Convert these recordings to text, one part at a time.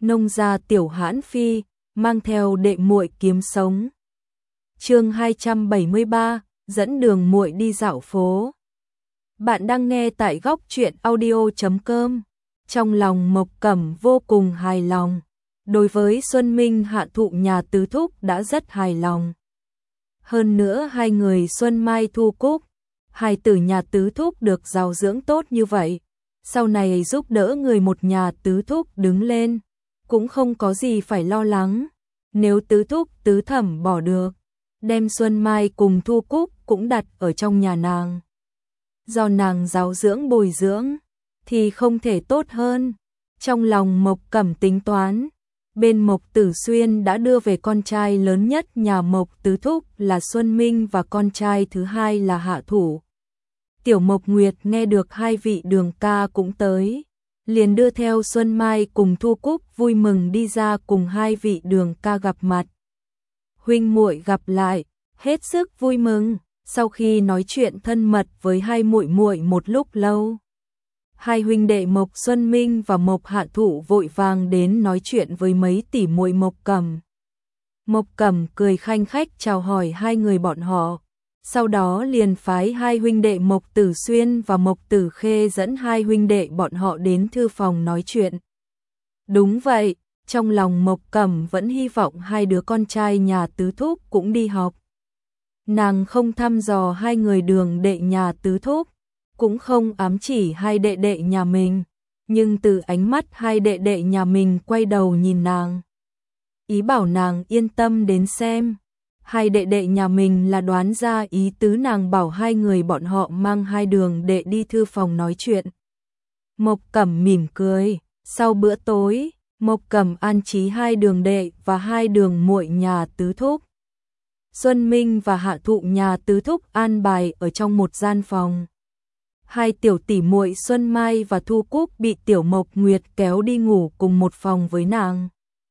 nông gia Tiểu Hãn Phi, mang theo đệ muội kiếm sống. Chương 273, dẫn đường muội đi dạo phố. Bạn đang nghe tại góc truyện audio.com. Trong lòng Mộc Cẩm vô cùng hài lòng. Đối với Xuân Minh hạ thụ nhà tứ thúc đã rất hài lòng. Hơn nữa hai người Xuân Mai Thu Cúc, hài tử nhà tứ thúc được giáo dưỡng tốt như vậy, sau này giúp đỡ người một nhà tứ thúc đứng lên, cũng không có gì phải lo lắng. Nếu tứ thúc tứ thẩm bỏ được, đem Xuân Mai cùng Thu Cúc cũng đặt ở trong nhà nàng, do nàng giáo dưỡng bồi dưỡng, thì không thể tốt hơn. Trong lòng Mộc Cẩm tính toán, bên Mộc Tử Xuyên đã đưa về con trai lớn nhất nhà Mộc tứ thúc là Xuân Minh và con trai thứ hai là Hạ Thủ. Tiểu Mộc Nguyệt nghe được hai vị đường ca cũng tới, liền đưa theo Xuân Mai cùng Thu Cúc vui mừng đi ra cùng hai vị đường ca gặp mặt. Huynh muội gặp lại, hết sức vui mừng. Sau khi nói chuyện thân mật với hai muội muội một lúc lâu, hai huynh đệ Mộc Xuân Minh và Mộc Hạ Thụ vội vàng đến nói chuyện với mấy tỷ muội Mộc Cẩm. Mộc Cẩm cười khanh khách chào hỏi hai người bọn họ, sau đó liền phái hai huynh đệ Mộc Tử Xuyên và Mộc Tử Khê dẫn hai huynh đệ bọn họ đến thư phòng nói chuyện. Đúng vậy, trong lòng Mộc Cẩm vẫn hy vọng hai đứa con trai nhà tứ thúc cũng đi học. Nàng không thăm dò hai người đường đệ nhà tứ thúc, cũng không ám chỉ hai đệ đệ nhà mình, nhưng từ ánh mắt hai đệ đệ nhà mình quay đầu nhìn nàng, ý bảo nàng yên tâm đến xem. Hai đệ đệ nhà mình là đoán ra ý tứ nàng bảo hai người bọn họ mang hai đường đệ đi thư phòng nói chuyện. Mộc Cẩm mỉm cười, sau bữa tối, Mộc Cẩm an trí hai đường đệ và hai đường muội nhà tứ thúc. Xuân Minh và Hạ Thụ nhà tứ thúc an bài ở trong một gian phòng. Hai tiểu tỷ muội Xuân Mai và Thu Cúc bị Tiểu Mộc Nguyệt kéo đi ngủ cùng một phòng với nàng.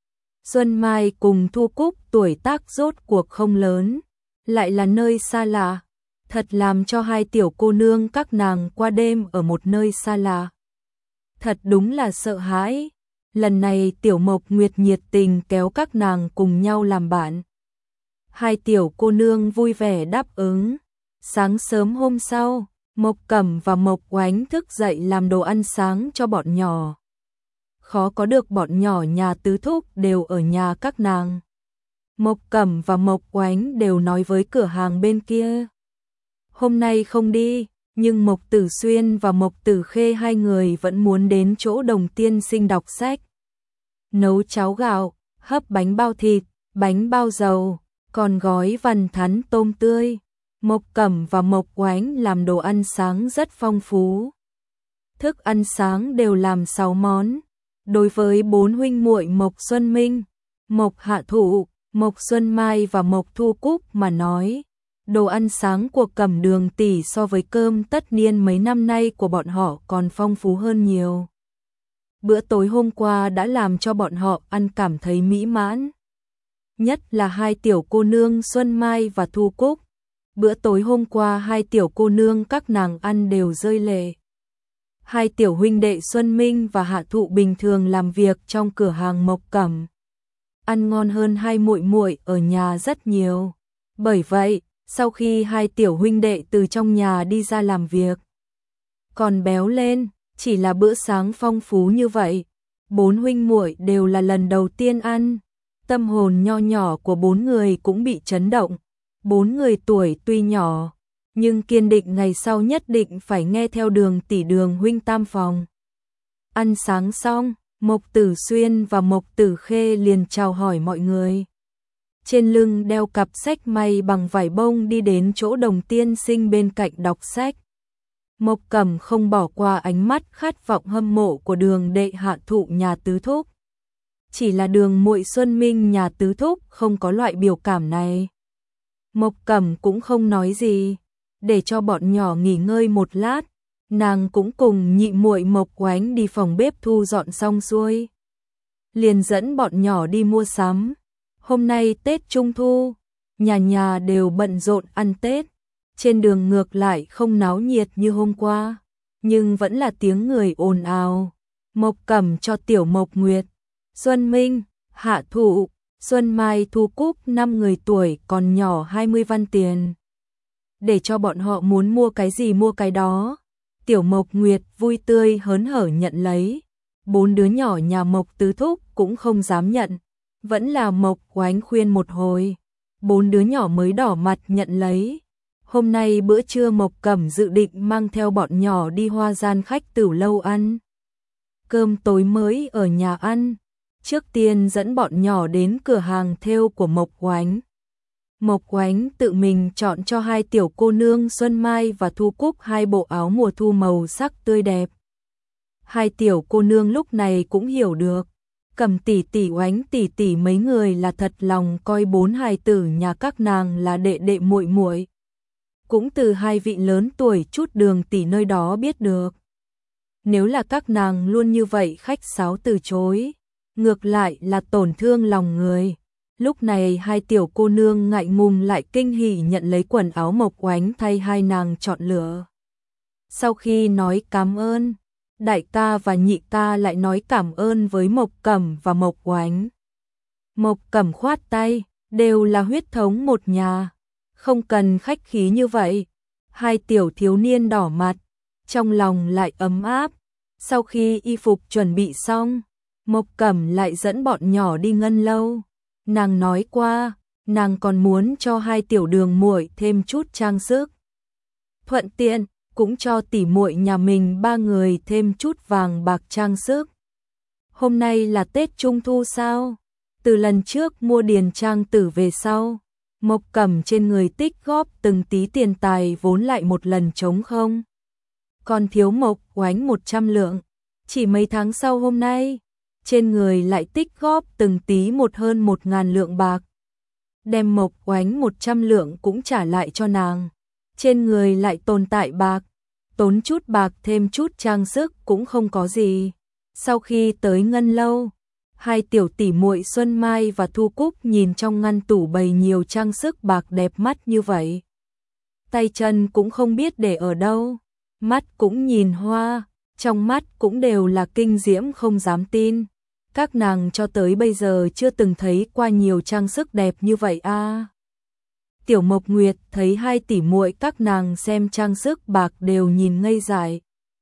Xuân Mai cùng Thu Cúc tuổi tác rốt cuộc không lớn, lại là nơi xa lạ, thật làm cho hai tiểu cô nương các nàng qua đêm ở một nơi xa lạ. Thật đúng là sợ hãi. Lần này Tiểu Mộc Nguyệt nhiệt tình kéo các nàng cùng nhau làm bạn. Hai tiểu cô nương vui vẻ đáp ứng. Sáng sớm hôm sau, Mộc Cẩm và Mộc Oánh thức dậy làm đồ ăn sáng cho bọn nhỏ. Khó có được bọn nhỏ nhà tứ thúc đều ở nhà các nàng. Mộc Cẩm và Mộc Oánh đều nói với cửa hàng bên kia, hôm nay không đi, nhưng Mộc Tử Xuyên và Mộc Tử Khê hai người vẫn muốn đến chỗ Đồng Tiên Sinh đọc sách. Nấu cháo gạo, hấp bánh bao thịt, bánh bao dầu, còn gói vằn thắn tôm tươi. Mộc Cẩm và Mộc Oánh làm đồ ăn sáng rất phong phú. Thức ăn sáng đều làm 6 món. Đối với bốn huynh muội Mộc Xuân Minh, Mộc Hạ Thụ, Mộc Xuân Mai và Mộc Thu Cúc mà nói, đồ ăn sáng của Cẩm Đường tỷ so với cơm tất niên mấy năm nay của bọn họ còn phong phú hơn nhiều. Bữa tối hôm qua đã làm cho bọn họ ăn cảm thấy mỹ mãn. Nhất là hai tiểu cô nương Xuân Mai và Thu Cúc. Bữa tối hôm qua hai tiểu cô nương các nàng ăn đều rơi lệ. Hai tiểu huynh đệ Xuân Minh và Hạ Thụ bình thường làm việc trong cửa hàng Mộc Cẩm, ăn ngon hơn hai muội muội ở nhà rất nhiều. Bởi vậy, sau khi hai tiểu huynh đệ từ trong nhà đi ra làm việc, còn béo lên. Chỉ là bữa sáng phong phú như vậy, bốn huynh muội đều là lần đầu tiên ăn. Tâm hồn nho nhỏ của bốn người cũng bị chấn động. Bốn người tuổi tuy nhỏ, nhưng kiên định ngày sau nhất định phải nghe theo Đường tỷ Đường huynh tam phòng. Ăn sáng xong, Mộc Tử Xuyên và Mộc Tử Khê liền chào hỏi mọi người. Trên lưng đeo cặp sách may bằng vải bông đi đến chỗ Đồng Tiên Sinh bên cạnh đọc sách. Mộc Cẩm không bỏ qua ánh mắt khát vọng hâm mộ của đường đệ Hạ Thụ nhà tứ thúc. Chỉ là đường muội Xuân Minh nhà tứ thúc không có loại biểu cảm này. Mộc Cẩm cũng không nói gì, để cho bọn nhỏ nghỉ ngơi một lát, nàng cũng cùng nhị muội Mộc Oánh đi phòng bếp thu dọn xong xuôi, liền dẫn bọn nhỏ đi mua sắm. Hôm nay Tết Trung Thu, nhà nhà đều bận rộn ăn Tết. Trên đường ngược lại không náo nhiệt như hôm qua, nhưng vẫn là tiếng người ồn ào. Mộc Cẩm cho Tiểu Mộc Nguyệt, Xuân Minh, Hạ Thụ, Xuân Mai, Thu Cúc 5 người tuổi còn nhỏ 20 văn tiền. Để cho bọn họ muốn mua cái gì mua cái đó. Tiểu Mộc Nguyệt vui tươi hớn hở nhận lấy. 4 đứa nhỏ nhà Mộc Tứ Thúc cũng không dám nhận. Vẫn là Mộc Oánh khuyên một hồi. 4 đứa nhỏ mới đỏ mặt nhận lấy. Hôm nay bữa trưa Mộc Cẩm dự định mang theo bọn nhỏ đi Hoa Gian khách tửu lâu ăn. Cơm tối mới ở nhà ăn. Trước tiên dẫn bọn nhỏ đến cửa hàng thêu của Mộc Oánh. Mộc Oánh tự mình chọn cho 2 tiểu cô nương Xuân Mai và Thu Cúc 2 bộ áo mùa thu màu sắc tươi đẹp. 2 tiểu cô nương lúc này cũng hiểu được. Cẩm tỷ tỷ, Oánh tỷ tỷ mấy người là thật lòng coi 4 hài tử nhà các nàng là đệ đệ muội muội. Cũng từ 2 vị lớn tuổi chút Đường tỷ nơi đó biết được. Nếu là các nàng luôn như vậy khách sáo từ chối, ngược lại là tổn thương lòng người. Lúc này 2 tiểu cô nương ngại ngùng lại kinh hỉ nhận lấy quần áo Mộc Oánh thay 2 nàng chọn lựa. Sau khi nói cảm ơn, đại ca và nhị ca lại nói cảm ơn với Mộc Cẩm và Mộc Oánh. Mộc Cẩm khoát tay, đều là huyết thống một nhà, không cần khách khí như vậy. 2 tiểu thiếu niên đỏ mặt, trong lòng lại ấm áp. Sau khi y phục chuẩn bị xong, Mộc Cẩm lại dẫn bọn nhỏ đi ngân lâu. Nàng nói qua, nàng còn muốn cho 2 tiểu đường muội thêm chút trang sức. Thuận tiện, cũng cho tỷ muội nhà mình 3 người thêm chút vàng bạc trang sức. Hôm nay là Tết Trung Thu sao? Từ lần trước mua điền trang tử về sau, Mộc Cẩm trên người tích góp từng tí tiền tài vốn lại một lần trống không. Còn thiếu Mộc Oánh 100 lượng. Chỉ mấy tháng sau hôm nay, trên người lại tích góp từng tí một hơn 1.000 lượng bạc. Đem Mộc Oánh 100 lượng cũng trả lại cho nàng. Trên người lại tồn tại bạc, tốn chút bạc thêm chút trang sức cũng không có gì. Sau khi tới ngân lâu, 2 tiểu tỷ muội Xuân Mai và Thu Cúc nhìn trong ngăn tủ bày nhiều trang sức bạc đẹp mắt như vậy. Tay chân cũng không biết để ở đâu, mắt cũng nhìn hoa, trong mắt cũng đều là kinh diễm không dám tin. Các nàng cho tới bây giờ chưa từng thấy qua nhiều trang sức đẹp như vậy a. Tiểu Mộc Nguyệt thấy 2 tỷ muội các nàng xem trang sức bạc đều nhìn ngây dại.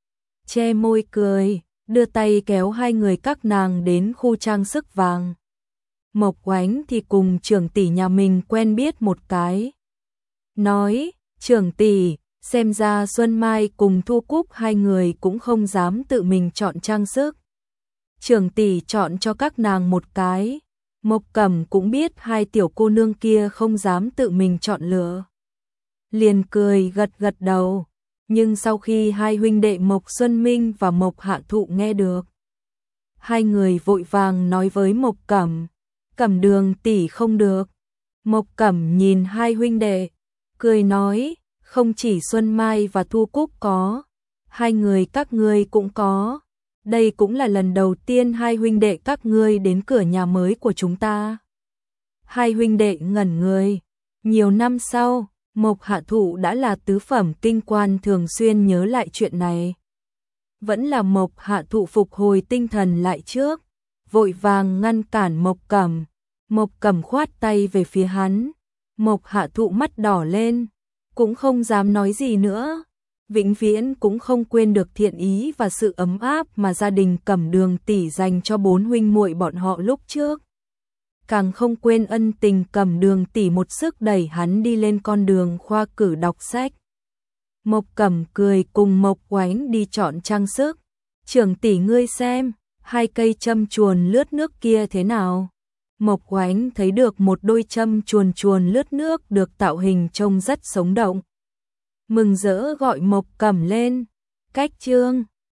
Che môi cười, đưa tay kéo 2 người các nàng đến khu trang sức vàng. Mộc Oánh thì cùng trưởng tỷ nhà mình quen biết một cái. Nói, trưởng tỷ, xem ra Xuân Mai cùng Thu Cúc 2 người cũng không dám tự mình chọn trang sức. Trưởng tỷ chọn cho các nàng một cái. Mộc Cẩm cũng biết 2 tiểu cô nương kia không dám tự mình chọn lựa. Liền cười gật gật đầu. Nhưng sau khi 2 huynh đệ Mộc Xuân Minh và Mộc Hạ Thụ nghe được, 2 người vội vàng nói với Mộc Cẩm, Cẩm Đường tỷ không được. Mộc Cẩm nhìn 2 huynh đệ, cười nói, không chỉ Xuân Mai và Thu Cúc có, 2 người các ngươi cũng có. Đây cũng là lần đầu tiên 2 huynh đệ các ngươi đến cửa nhà mới của chúng ta. 2 huynh đệ ngẩn người. Nhiều năm sau, Mộc Hạ Thụ đã là tứ phẩm kinh quan thường xuyên nhớ lại chuyện này. Vẫn là Mộc Hạ Thụ phục hồi tinh thần lại trước, vội vàng ngăn cản Mộc Cẩm. Mộc Cẩm khoát tay về phía hắn. Mộc Hạ Thụ mắt đỏ lên, cũng không dám nói gì nữa. Vĩnh viễn cũng không quên được thiện ý và sự ấm áp mà gia đình Cẩm Đường tỷ dành cho 4 huynh muội bọn họ lúc trước. Càng không quên ân tình Cẩm Đường tỷ một sức đẩy hắn đi lên con đường khoa cử đọc sách. Mộc Cẩm cười cùng Mộc Oánh đi chọn trang sức. Trưởng tỷ ngươi xem, 2 cây châm chuồn lướt nước kia thế nào? Mộc Oánh thấy được một đôi châm chuồn chuồn lướt nước được tạo hình trông rất sống động. Mừng rỡ gọi Mộc Cẩm lên. Cách chương